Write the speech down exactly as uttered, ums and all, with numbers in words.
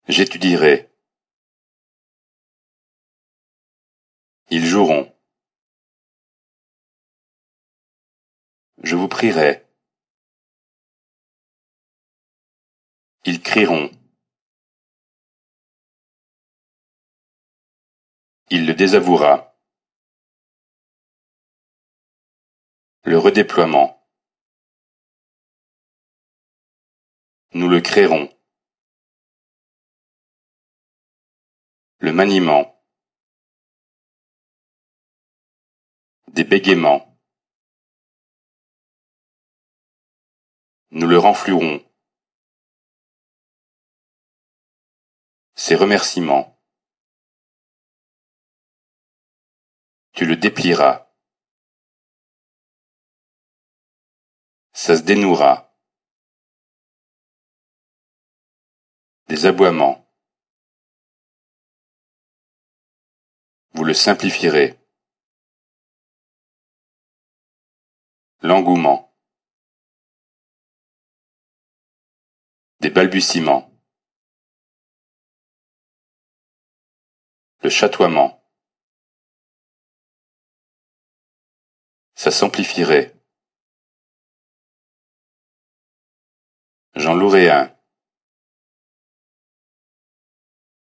J'étudierai. Ils joueront. Je vous prierai. Ils crieront. Il le désavouera. Le redéploiement. Nous le créerons. Le maniement. Des bégaiements. Nous le renflouerons. Ses remerciements. Tu le déplieras. Ça se dénouera. Des aboiements. Vous le simplifierez. L'engouement. Des balbutiements. Le chatoiement. Ça s'amplifierait. J'en louerai un.